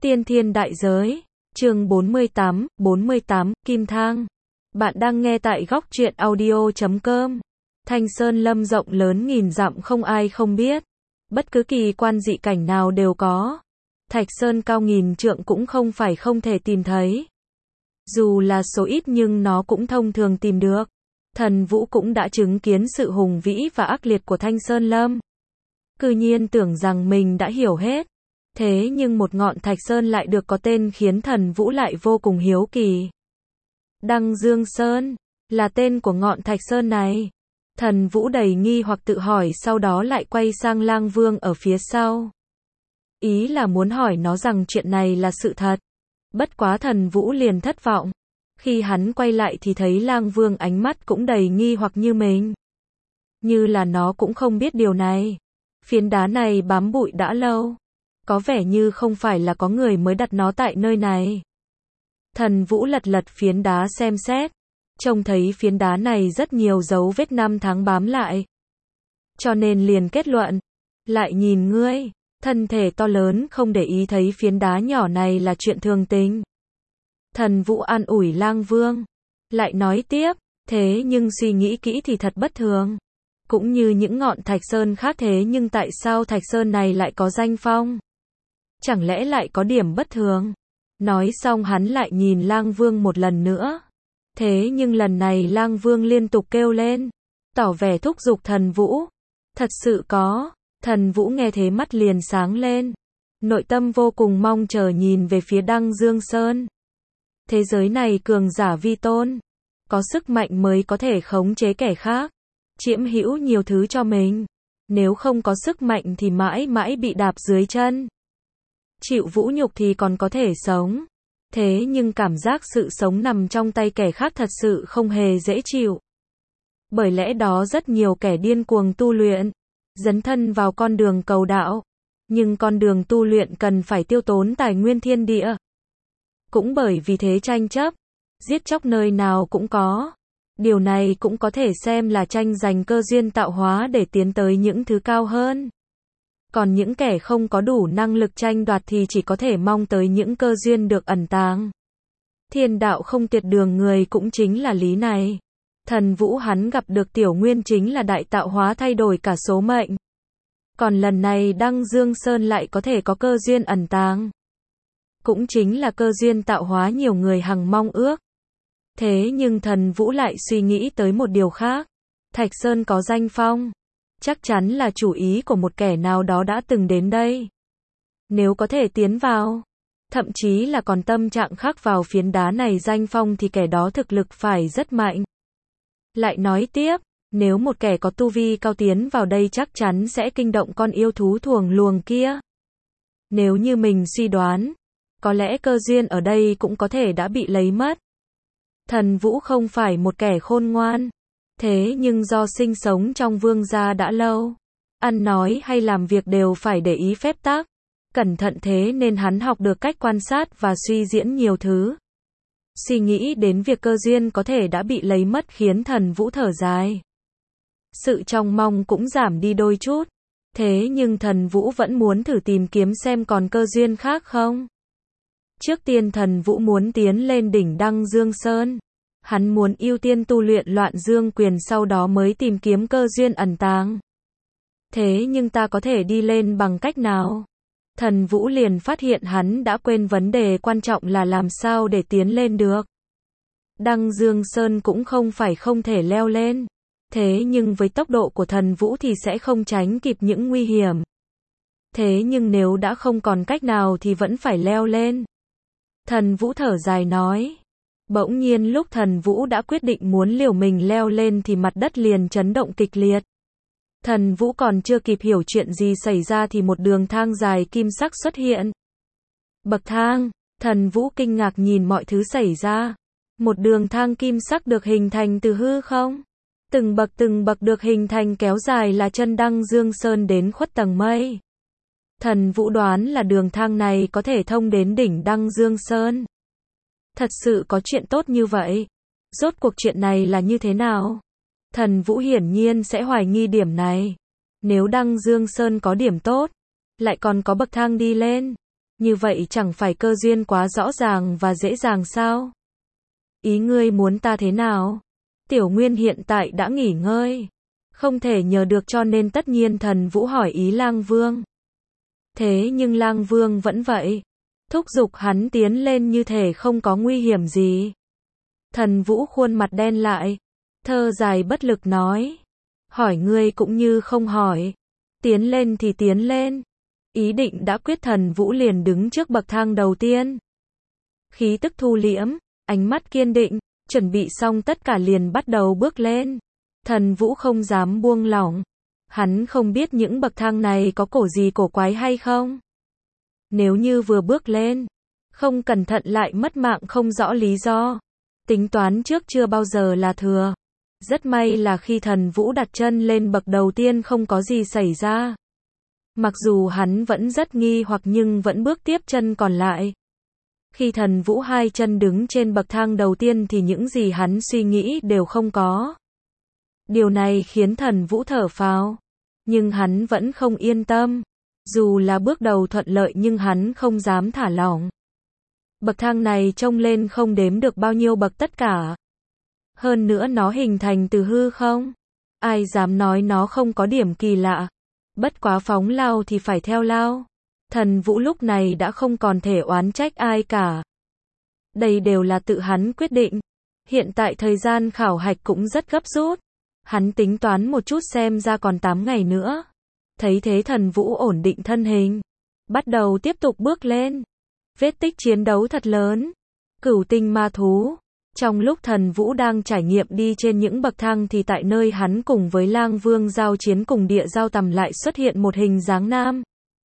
Tiên thiên đại giới, chương 48, Kim Thang. Bạn đang nghe tại góc truyện audio.com. Thanh Sơn Lâm rộng lớn nghìn dặm không ai không biết. Bất cứ kỳ quan dị cảnh nào đều có. Thạch Sơn cao nghìn trượng cũng không phải không thể tìm thấy. Dù là số ít nhưng nó cũng thông thường tìm được. Thần Vũ cũng đã chứng kiến sự hùng vĩ và ác liệt của Thanh Sơn Lâm. Cư nhiên tưởng rằng mình đã hiểu hết. Thế nhưng một ngọn Thạch Sơn lại được có tên khiến Thần Vũ lại vô cùng hiếu kỳ. Đăng Dương Sơn, là tên của ngọn Thạch Sơn này. Thần Vũ đầy nghi hoặc tự hỏi, sau đó lại quay sang Lang Vương ở phía sau. Ý là muốn hỏi nó rằng chuyện này là sự thật. Bất quá Thần Vũ liền thất vọng. Khi hắn quay lại thì thấy Lang Vương ánh mắt cũng đầy nghi hoặc như mình. Như là nó cũng không biết điều này. Phiến đá này bám bụi đã lâu. Có vẻ như không phải là có người mới đặt nó tại nơi này. Thần Vũ lật lật phiến đá xem xét. Trông thấy phiến đá này rất nhiều dấu vết năm tháng bám lại. Cho nên liền kết luận. Lại nhìn ngươi, thân thể to lớn không để ý thấy phiến đá nhỏ này là chuyện thường tình. Thần Vũ an ủi Lang Vương. Lại nói tiếp, thế nhưng suy nghĩ kỹ thì thật bất thường. Cũng như những ngọn Thạch Sơn khác, thế nhưng tại sao Thạch Sơn này lại có danh phong? Chẳng lẽ lại có điểm bất thường? Nói xong hắn lại nhìn Lang Vương một lần nữa. Thế nhưng lần này Lang Vương liên tục kêu lên, tỏ vẻ thúc giục Thần Vũ. Thật sự có. Thần Vũ nghe thế mắt liền sáng lên. Nội tâm vô cùng mong chờ nhìn về phía Đăng Dương Sơn. Thế giới này cường giả vi tôn. Có sức mạnh mới có thể khống chế kẻ khác. Chiếm hữu nhiều thứ cho mình. Nếu không có sức mạnh thì mãi mãi bị đạp dưới chân. Chịu vũ nhục thì còn có thể sống. Thế nhưng cảm giác sự sống nằm trong tay kẻ khác thật sự không hề dễ chịu. Bởi lẽ đó rất nhiều kẻ điên cuồng tu luyện, dấn thân vào con đường cầu đạo. Nhưng con đường tu luyện cần phải tiêu tốn tài nguyên thiên địa. Cũng bởi vì thế tranh chấp, giết chóc nơi nào cũng có. Điều này cũng có thể xem là tranh giành cơ duyên tạo hóa để tiến tới những thứ cao hơn. Còn những kẻ không có đủ năng lực tranh đoạt thì chỉ có thể mong tới những cơ duyên được ẩn tàng. Thiên đạo không tuyệt đường người cũng chính là lý này. Thần Vũ hắn gặp được Tiểu Nguyên chính là đại tạo hóa thay đổi cả số mệnh. Còn lần này Đăng Dương Sơn lại có thể có cơ duyên ẩn tàng. Cũng chính là cơ duyên tạo hóa nhiều người hằng mong ước. Thế nhưng Thần Vũ lại suy nghĩ tới một điều khác. Thạch Sơn có danh phong. Chắc chắn là chủ ý của một kẻ nào đó đã từng đến đây. Nếu có thể tiến vào, thậm chí là còn tâm trạng khắc vào phiến đá này danh phong thì kẻ đó thực lực phải rất mạnh. Lại nói tiếp, nếu một kẻ có tu vi cao tiến vào đây chắc chắn sẽ kinh động con yêu thú thuồng luồng kia. Nếu như mình suy đoán, có lẽ cơ duyên ở đây cũng có thể đã bị lấy mất. Thần Vũ không phải một kẻ khôn ngoan. Thế nhưng do sinh sống trong vương gia đã lâu, ăn nói hay làm việc đều phải để ý phép tắc, cẩn thận, thế nên hắn học được cách quan sát và suy diễn nhiều thứ. Suy nghĩ đến việc cơ duyên có thể đã bị lấy mất khiến Thần Vũ thở dài. Sự trông mong cũng giảm đi đôi chút. Thế nhưng Thần Vũ vẫn muốn thử tìm kiếm xem còn cơ duyên khác không. Trước tiên Thần Vũ muốn tiến lên đỉnh Đăng Dương Sơn. Hắn muốn ưu tiên tu luyện Loạn Dương Quyền, sau đó mới tìm kiếm cơ duyên ẩn tàng. Thế nhưng ta có thể đi lên bằng cách nào? Thần Vũ liền phát hiện hắn đã quên vấn đề quan trọng là làm sao để tiến lên được. Đăng Dương Sơn cũng không phải không thể leo lên. Thế nhưng với tốc độ của Thần Vũ thì sẽ không tránh kịp những nguy hiểm. Thế nhưng nếu đã không còn cách nào thì vẫn phải leo lên. Thần Vũ thở dài nói. Bỗng nhiên lúc Thần Vũ đã quyết định muốn liều mình leo lên thì mặt đất liền chấn động kịch liệt. Thần Vũ còn chưa kịp hiểu chuyện gì xảy ra thì một đường thang dài kim sắc xuất hiện. Bậc thang, Thần Vũ kinh ngạc nhìn mọi thứ xảy ra. Một đường thang kim sắc được hình thành từ hư không. Từng bậc được hình thành kéo dài là chân Đăng Dương Sơn đến khuất tầng mây. Thần Vũ đoán là đường thang này có thể thông đến đỉnh Đăng Dương Sơn. Thật sự có chuyện tốt như vậy. Rốt cuộc chuyện này là như thế nào? Thần Vũ hiển nhiên sẽ hoài nghi điểm này. Nếu Đăng Dương Sơn có điểm tốt, lại còn có bậc thang đi lên, Như vậy chẳng phải cơ duyên quá rõ ràng và dễ dàng sao? Ý ngươi muốn ta thế nào? Tiểu Nguyên hiện tại đã nghỉ ngơi, không thể nhờ được cho nên tất nhiên Thần Vũ hỏi ý Lang Vương. Thế nhưng Lang Vương vẫn vậy, thúc giục hắn tiến lên như thể không có nguy hiểm gì. Thần Vũ khuôn mặt đen lại, thơ dài bất lực nói. Hỏi ngươi cũng như không hỏi. Tiến lên thì tiến lên. Ý định đã quyết, Thần Vũ liền đứng trước bậc thang đầu tiên. Khí tức thu liễm, ánh mắt kiên định, chuẩn bị xong tất cả liền bắt đầu bước lên. Thần Vũ không dám buông lỏng. Hắn không biết những bậc thang này có cổ gì cổ quái hay không. Nếu như vừa bước lên, không cẩn thận lại mất mạng không rõ lý do. Tính toán trước chưa bao giờ là thừa. Rất may là khi Thần Vũ đặt chân lên bậc đầu tiên không có gì xảy ra. Mặc dù hắn vẫn rất nghi hoặc nhưng vẫn bước tiếp chân còn lại. Khi Thần Vũ hai chân đứng trên bậc thang đầu tiên thì những gì hắn suy nghĩ đều không có. Điều này khiến Thần Vũ thở phào. Nhưng hắn vẫn không yên tâm. Dù là bước đầu thuận lợi nhưng hắn không dám thả lỏng. Bậc thang này trông lên không đếm được bao nhiêu bậc tất cả. Hơn nữa nó hình thành từ hư không. Ai dám nói nó không có điểm kỳ lạ. Bất quá phóng lao thì phải theo lao. Thần Vũ lúc này đã không còn thể oán trách ai cả. Đây đều là tự hắn quyết định. Hiện tại thời gian khảo hạch cũng rất gấp rút. Hắn tính toán một chút xem ra còn 8 ngày nữa. Thấy thế Thần Vũ ổn định thân hình. Bắt đầu tiếp tục bước lên. Vết tích chiến đấu thật lớn. Cửu tinh ma thú. Trong lúc Thần Vũ đang trải nghiệm đi trên những bậc thang thì tại nơi hắn cùng với Lang Vương giao chiến cùng Địa Giao Tầm lại xuất hiện một hình dáng nam.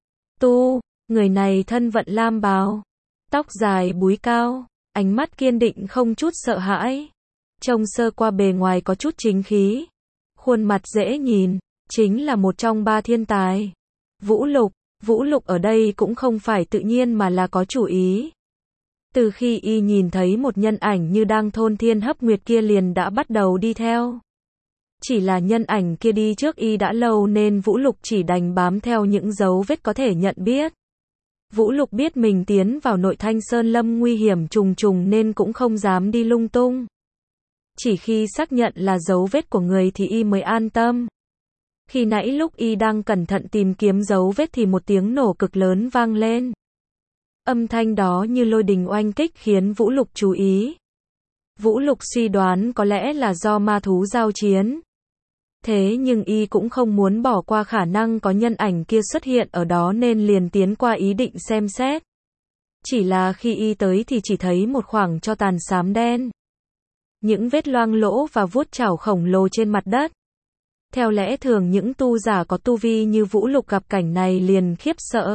Tu, người này thân vận lam bào. Tóc dài búi cao. Ánh mắt kiên định không chút sợ hãi. Trông sơ qua bề ngoài có chút chính khí. Khuôn mặt dễ nhìn. Chính là một trong 3 thiên tài. Vũ Lục. Vũ Lục ở đây cũng không phải tự nhiên mà là có chủ ý. Từ khi y nhìn thấy một nhân ảnh như đang thôn thiên hấp nguyệt kia liền đã bắt đầu đi theo. Chỉ là nhân ảnh kia đi trước y đã lâu nên Vũ Lục chỉ đành bám theo những dấu vết có thể nhận biết. Vũ Lục biết mình tiến vào nội Thanh Sơn Lâm nguy hiểm trùng trùng nên cũng không dám đi lung tung. Chỉ khi xác nhận là dấu vết của người thì y mới an tâm. Khi nãy lúc y đang cẩn thận tìm kiếm dấu vết thì một tiếng nổ cực lớn vang lên. Âm thanh đó như lôi đình oanh kích khiến Vũ Lục chú ý. Vũ Lục suy đoán có lẽ là do ma thú giao chiến. Thế nhưng y cũng không muốn bỏ qua khả năng có nhân ảnh kia xuất hiện ở đó nên liền tiến qua ý định xem xét. Chỉ là khi y tới thì chỉ thấy một khoảng tro tàn xám đen. Những vết loang lỗ và vuốt chảo khổng lồ trên mặt đất. Theo lẽ thường những tu giả có tu vi như Vũ Lục gặp cảnh này liền khiếp sợ.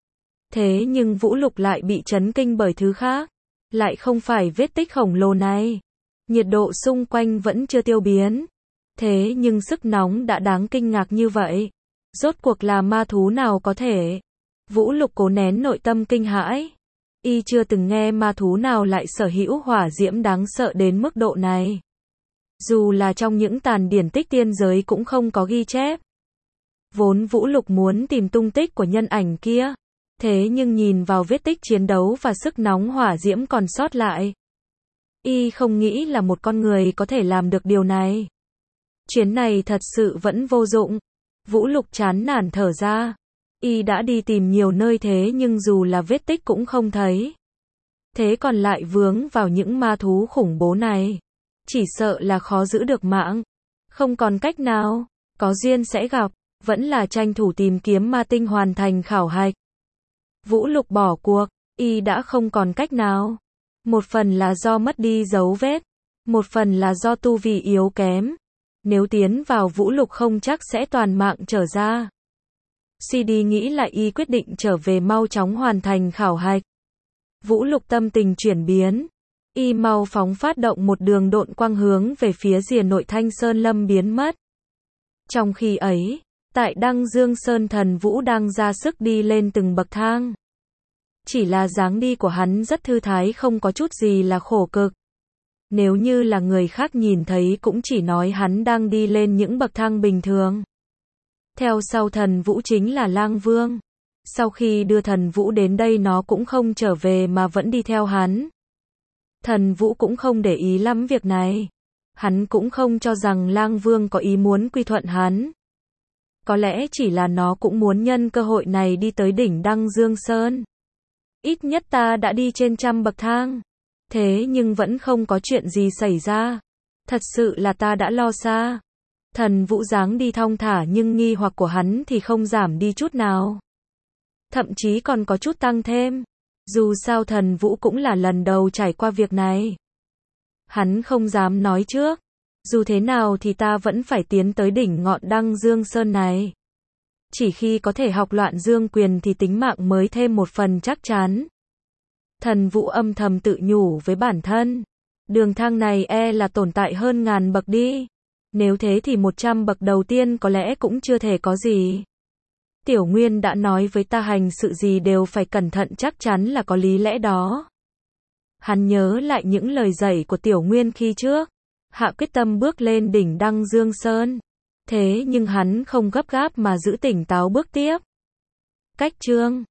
Thế nhưng Vũ Lục lại bị chấn kinh bởi thứ khác. Lại không phải vết tích khổng lồ này. Nhiệt độ xung quanh vẫn chưa tiêu biến. Thế nhưng sức nóng đã đáng kinh ngạc như vậy. Rốt cuộc là ma thú nào có thể? Vũ Lục cố nén nội tâm kinh hãi. Y chưa từng nghe ma thú nào lại sở hữu hỏa diễm đáng sợ đến mức độ này. Dù là trong những tàn điển tích tiên giới cũng không có ghi chép. Vốn Vũ Lục muốn tìm tung tích của nhân ảnh kia. Thế nhưng nhìn vào vết tích chiến đấu và sức nóng hỏa diễm còn sót lại. Y không nghĩ là một con người có thể làm được điều này. Chuyến này thật sự vẫn vô dụng. Vũ Lục chán nản thở ra. Y đã đi tìm nhiều nơi thế nhưng dù là vết tích cũng không thấy. Thế còn lại vướng vào những ma thú khủng bố này. Chỉ sợ là khó giữ được mạng. Không còn cách nào. Có duyên sẽ gặp. Vẫn là tranh thủ tìm kiếm ma tinh hoàn thành khảo hạch. Vũ Lục bỏ cuộc. Y đã không còn cách nào. Một phần là do mất đi dấu vết. Một phần là do tu vi yếu kém. Nếu tiến vào Vũ Lục không chắc sẽ toàn mạng trở ra. CD nghĩ lại y quyết định trở về mau chóng hoàn thành khảo hạch. Vũ Lục tâm tình chuyển biến. Y mau phóng phát động một đường độn quang hướng về phía rìa nội Thanh Sơn Lâm biến mất. Trong khi ấy, tại Đăng Dương Sơn Thần Vũ đang ra sức đi lên từng bậc thang. Chỉ là dáng đi của hắn rất thư thái không có chút gì là khổ cực. Nếu như là người khác nhìn thấy cũng chỉ nói hắn đang đi lên những bậc thang bình thường. Theo sau Thần Vũ chính là Lang Vương. Sau khi đưa Thần Vũ đến đây nó cũng không trở về mà vẫn đi theo hắn. Thần Vũ cũng không để ý lắm việc này. Hắn cũng không cho rằng Lang Vương có ý muốn quy thuận hắn. Có lẽ chỉ là nó cũng muốn nhân cơ hội này đi tới đỉnh Đăng Dương Sơn. Ít nhất ta đã đi trên 100 bậc thang. Thế nhưng vẫn không có chuyện gì xảy ra. Thật sự là ta đã lo xa. Thần Vũ dáng đi thong thả nhưng nghi hoặc của hắn thì không giảm đi chút nào. Thậm chí còn có chút tăng thêm. Dù sao Thần Vũ cũng là lần đầu trải qua việc này. Hắn không dám nói trước. Dù thế nào thì ta vẫn phải tiến tới đỉnh ngọn Đăng Dương Sơn này. Chỉ khi có thể học Loạn Dương Quyền thì tính mạng mới thêm một phần chắc chắn. Thần Vũ âm thầm tự nhủ với bản thân. Đường thang này là tồn tại hơn 1000 bậc đi. Nếu thế thì 100 bậc đầu tiên có lẽ cũng chưa thể có gì. Tiểu Nguyên đã nói với ta hành sự gì đều phải cẩn thận, chắc chắn là có lý lẽ đó. Hắn nhớ lại những lời dạy của Tiểu Nguyên khi trước. Hạ quyết tâm bước lên đỉnh Đăng Dương Sơn. Thế nhưng hắn không gấp gáp mà giữ tỉnh táo bước tiếp. Cách chương